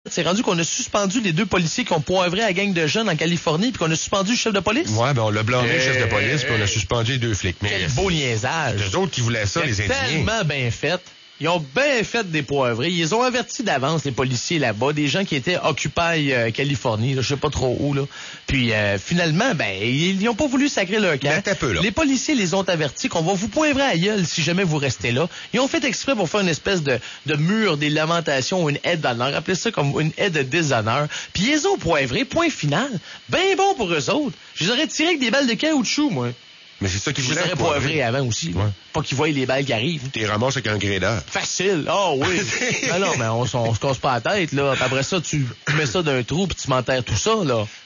C'est rendu qu'on a suspendu les 2 policiers qui ont poivré la gang de jeunes en Californie, puis qu'on a suspendu le chef de police. Ouais, ben on l'a blâmé, le chef de police, puis on a suspendu les 2 flics. Mais quel beau niaisage. les autres qui voulaient ça, les indignés. Tellement bien fait. Ils ont bien fait des poivrés. Ils ont averti d'avance, les policiers là-bas, des gens qui étaient Occupy Californie, là, je sais pas trop où, là. Puis finalement, ils n'ont pas voulu sacrer leur camp. Les policiers les ont avertis qu'on va vous poivrer à gueule si jamais vous restez là. Ils ont fait exprès pour faire une espèce de mur des lamentations ou une aide d'honneur. Appelez ça comme une aide de déshonneur. Puis ils ont poivré, point final. Ben bon pour eux autres. Je les aurais tirés avec des balles de caoutchouc, moi. Mais c'est ça qu'ils voulaient. Je les aurais poivrés avant aussi. Ouais. Pas qu'ils voient les balles qui arrivent. T'es ramasses avec un grédeur. Facile. Oh oui. Non, mais on se casse pas la tête, là. Puis après ça, tu mets ça d'un trou puis tu m'enterres tout ça, là.